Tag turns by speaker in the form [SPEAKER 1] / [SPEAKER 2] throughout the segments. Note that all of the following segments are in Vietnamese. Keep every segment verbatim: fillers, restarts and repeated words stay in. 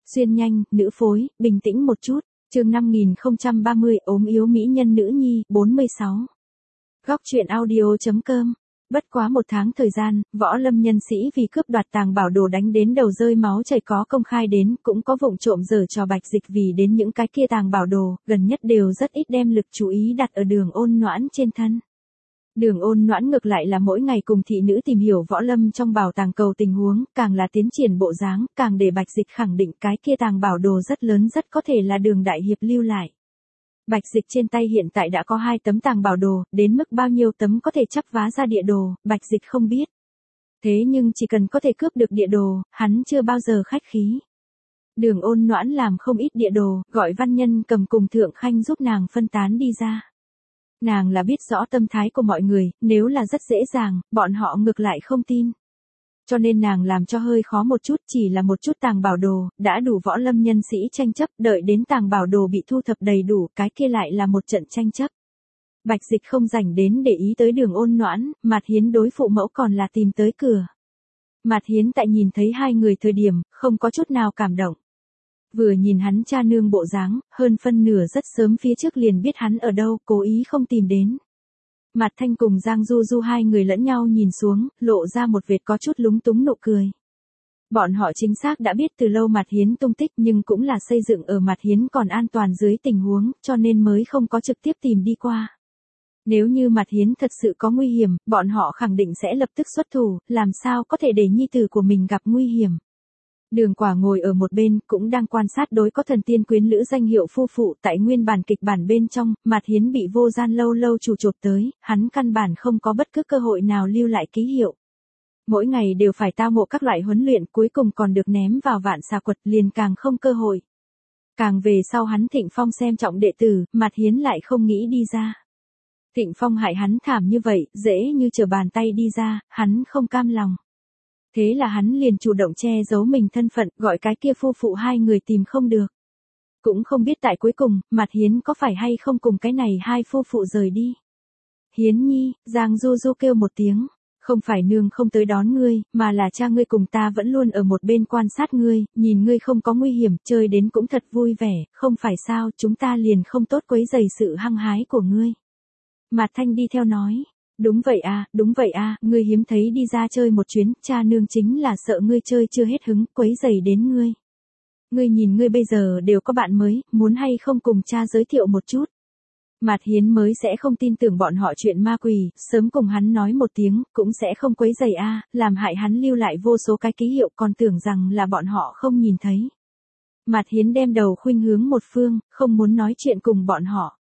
[SPEAKER 1] Xuyên nhanh, nữ phối, bình tĩnh một chút. Chương năm nghìn không trăm ba mươi, ốm yếu mỹ nhân nữ nhi, bốn mươi sáu. Góc truyện audio.com. Bất quá một tháng thời gian, võ lâm nhân sĩ vì cướp đoạt tàng bảo đồ đánh đến đầu rơi máu chảy có công khai đến, cũng có vụng trộm giở trò Bạch Dịch vì đến những cái kia tàng bảo đồ, gần nhất đều rất ít đem lực chú ý đặt ở Đường Ôn Noãn trên thân. Đường Ôn Noãn ngược lại là mỗi ngày cùng thị nữ tìm hiểu võ lâm trong bảo tàng cầu tình huống, càng là tiến triển bộ dáng, càng để Bạch Dịch khẳng định cái kia tàng bảo đồ rất lớn, rất có thể là Đường đại hiệp lưu lại. Bạch Dịch trên tay hiện tại đã có hai tấm tàng bảo đồ, đến mức bao nhiêu tấm có thể chắp vá ra địa đồ, Bạch Dịch không biết. Thế nhưng chỉ cần có thể cướp được địa đồ, hắn chưa bao giờ khách khí. Đường Ôn Noãn làm không ít địa đồ, gọi văn nhân cầm cùng Thượng Khanh giúp nàng phân tán đi ra. Nàng là biết rõ tâm thái của mọi người, nếu là rất dễ dàng, bọn họ ngược lại không tin. Cho nên nàng làm cho hơi khó một chút, chỉ là một chút tàng bảo đồ, đã đủ võ lâm nhân sĩ tranh chấp, đợi đến tàng bảo đồ bị thu thập đầy đủ, cái kia lại là một trận tranh chấp. Bạch Dịch không rảnh đến để ý tới Đường Ôn Noãn, Mạt Hiến đối phụ mẫu còn là tìm tới cửa. Mạt Hiến tại nhìn thấy hai người thời điểm, không có chút nào cảm động. Vừa nhìn hắn cha nương bộ dáng, hơn phân nửa rất sớm phía trước liền biết hắn ở đâu, cố ý không tìm đến. Mạt Thanh cùng Giang Du Du hai người lẫn nhau nhìn xuống, lộ ra một vệt có chút lúng túng nụ cười. Bọn họ chính xác đã biết từ lâu Mạt Hiến tung tích, nhưng cũng là xây dựng ở Mạt Hiến còn an toàn dưới tình huống, cho nên mới không có trực tiếp tìm đi qua. Nếu như Mạt Hiến thật sự có nguy hiểm, bọn họ khẳng định sẽ lập tức xuất thủ, làm sao có thể để nhi tử của mình gặp nguy hiểm. Đường Quả ngồi ở một bên, cũng đang quan sát đối có thần tiên quyến lữ danh hiệu phu phụ, tại nguyên bản kịch bản bên trong, Mạt Hiến bị Vô Gian lâu lâu chủ chộp tới, hắn căn bản không có bất cứ cơ hội nào lưu lại ký hiệu. Mỗi ngày đều phải tao ngộ các loại huấn luyện, cuối cùng còn được ném vào vạn xà quật, liền càng không cơ hội. Càng về sau hắn Thịnh Phong xem trọng đệ tử, Mạt Hiến lại không nghĩ đi ra. Thịnh Phong hại hắn thảm như vậy, dễ như trở bàn tay đi ra, hắn không cam lòng. Thế là hắn liền chủ động che giấu mình thân phận, gọi cái kia phu phụ hai người tìm không được. Cũng không biết tại cuối cùng, Mạt Hiến có phải hay không cùng cái này hai phu phụ rời đi. Hiến nhi, Giang Du Du kêu một tiếng, không phải nương không tới đón ngươi, mà là cha ngươi cùng ta vẫn luôn ở một bên quan sát ngươi, nhìn ngươi không có nguy hiểm, chơi đến cũng thật vui vẻ, không phải sao, chúng ta liền không tốt quấy rầy sự hăng hái của ngươi. Mạt Thanh đi theo nói. Đúng vậy à, đúng vậy à, ngươi hiếm thấy đi ra chơi một chuyến, cha nương chính là sợ ngươi chơi chưa hết hứng, quấy rầy đến ngươi. Ngươi nhìn ngươi bây giờ đều có bạn mới, muốn hay không cùng cha giới thiệu một chút. Mạt Hiến mới sẽ không tin tưởng bọn họ chuyện ma quỷ, sớm cùng hắn nói một tiếng, cũng sẽ không quấy rầy a, à, làm hại hắn lưu lại vô số cái ký hiệu, còn tưởng rằng là bọn họ không nhìn thấy. Mạt Hiến đem đầu khuynh hướng một phương, không muốn nói chuyện cùng bọn họ.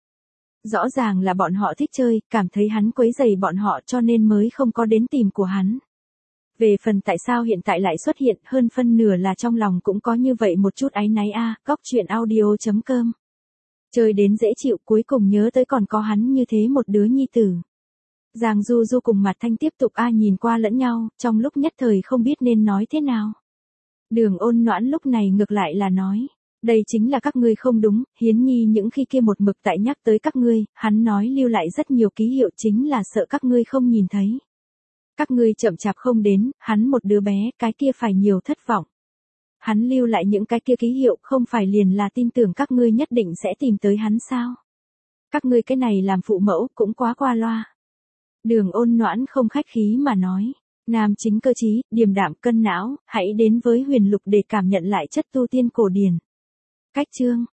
[SPEAKER 1] Rõ ràng là bọn họ thích chơi, cảm thấy hắn quấy rầy bọn họ cho nên mới không có đến tìm của hắn. Về phần tại sao hiện tại lại xuất hiện, hơn phân nửa là trong lòng cũng có như vậy một chút áy náy a, à, góc truyện audio.com. Chơi đến dễ chịu, cuối cùng nhớ tới còn có hắn như thế một đứa nhi tử. Giang Du Du cùng Mạt Thanh tiếp tục a nhìn qua lẫn nhau, trong lúc nhất thời không biết nên nói thế nào. Đường Ôn Noãn lúc này ngược lại là nói. Đây chính là các ngươi không đúng, Hiến nhi những khi kia một mực tại nhắc tới các ngươi, hắn nói lưu lại rất nhiều ký hiệu chính là sợ các ngươi không nhìn thấy. Các ngươi chậm chạp không đến, hắn một đứa bé, cái kia phải nhiều thất vọng. Hắn lưu lại những cái kia ký hiệu không phải liền là tin tưởng các ngươi nhất định sẽ tìm tới hắn sao. Các ngươi cái này làm phụ mẫu cũng quá qua loa. Đường Ôn Noãn không khách khí mà nói. Nam chính cơ trí, điềm đạm cân não, hãy đến với Huyền Lục để cảm nhận lại chất tu tiên cổ điển. Cách chương